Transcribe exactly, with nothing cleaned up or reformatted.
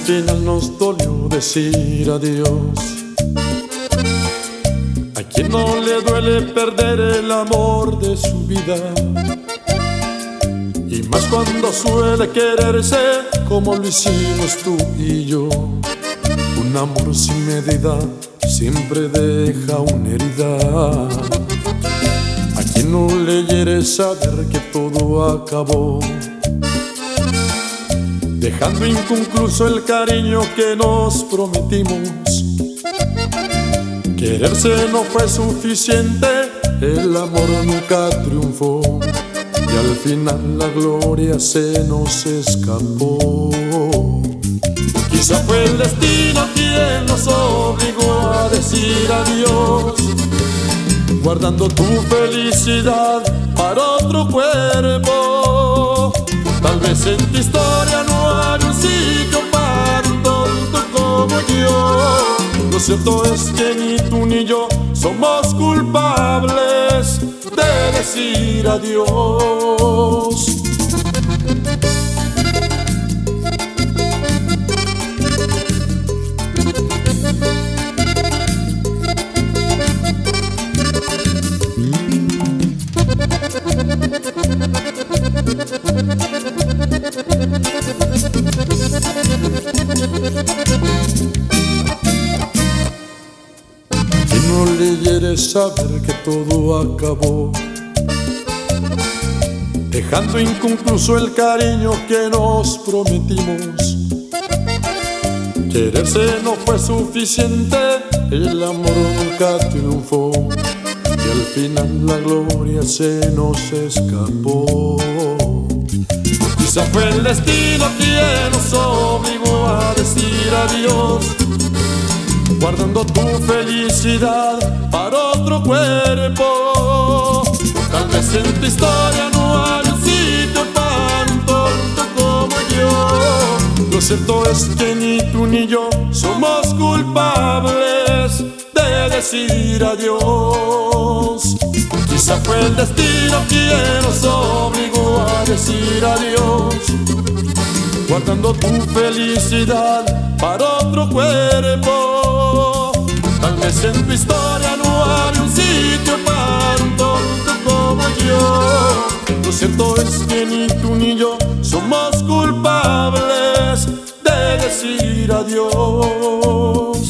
final nos dolió decir adiós. A quien no le duele perder el amor de su vida, y más cuando suele quererse como lo hicimos tú y yo. Un amor sin medida siempre deja una herida. A quien no le hiere saber que todo acabó, dejando inconcluso el cariño que nos prometimos. Quererse no fue suficiente, el amor nunca triunfó, y al final la gloria se nos escapó. Quizá fue el destino quien nos obligó a decir adiós, guardando tu felicidad para otro cuerpo. Tal vez en tu historia no hay un sitio para un tonto como yo. Lo cierto es que ni tú ni yo somos culpables de decir adiós. Y no le hiere saber que todo acabó, dejando inconcluso el cariño que nos prometimos. Quererse no fue suficiente, el amor nunca triunfó, y al final la gloria se nos escapó. Quizá fue el destino quien nos obligó a decir adiós, guardando tu felicidad para otro cuerpo. Tal vez en tu historia no hay un sitio para un tonto como yo. Lo cierto es que ni tú ni yo somos culpables de decir adiós. Quizá fue el destino quien nos obligó a decir adiós, guardando tu felicidad para otro cuerpo. Tal vez en tu historia no hay un sitio para un tonto como yo. Lo cierto es que ni tú ni yo somos culpables de decir adiós.